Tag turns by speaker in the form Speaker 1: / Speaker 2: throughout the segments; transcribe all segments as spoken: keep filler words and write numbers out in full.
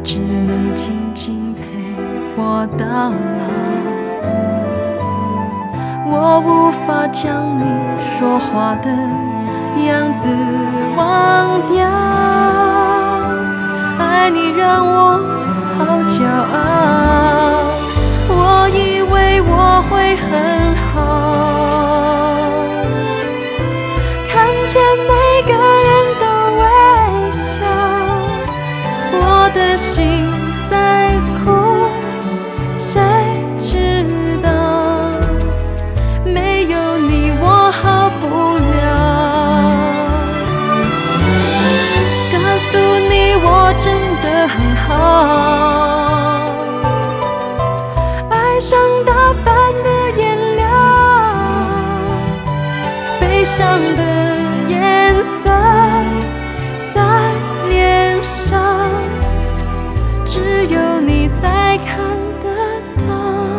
Speaker 1: 只能静静陪我到老。我无法将你说话的样子忘掉，爱你让我好骄傲，我以为我会很好，看见每个人都微笑，我的心在哭，谁知道没有你我好不了，告诉你我真的很好，爱上打扮的颜料，悲伤的颜色在脸上，只有你才看得到。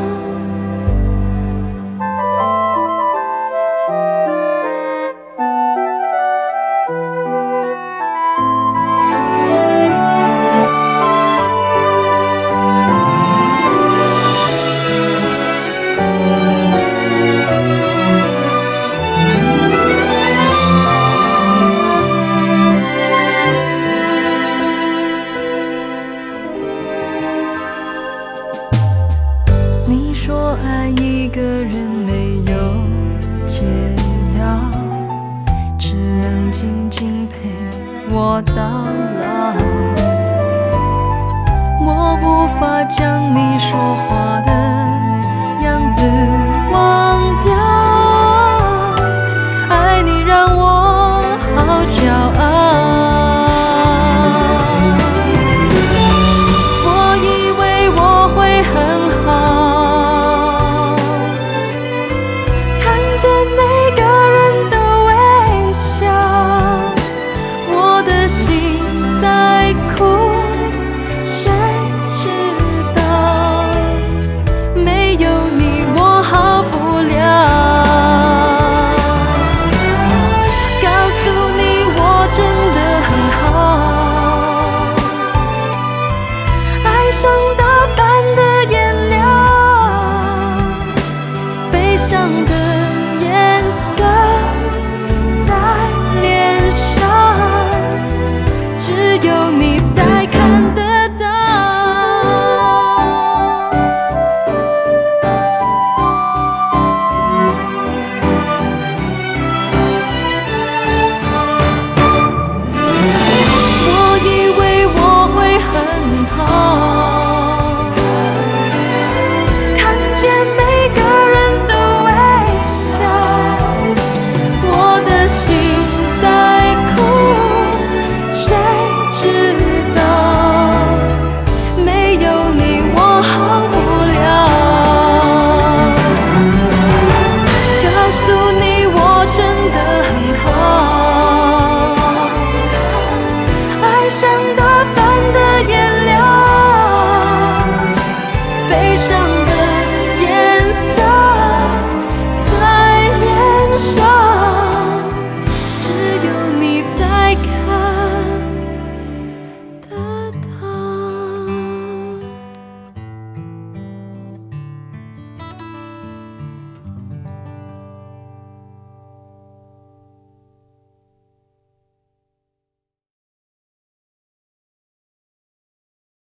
Speaker 1: 你说爱一个人没有解药，只能静静陪我到老。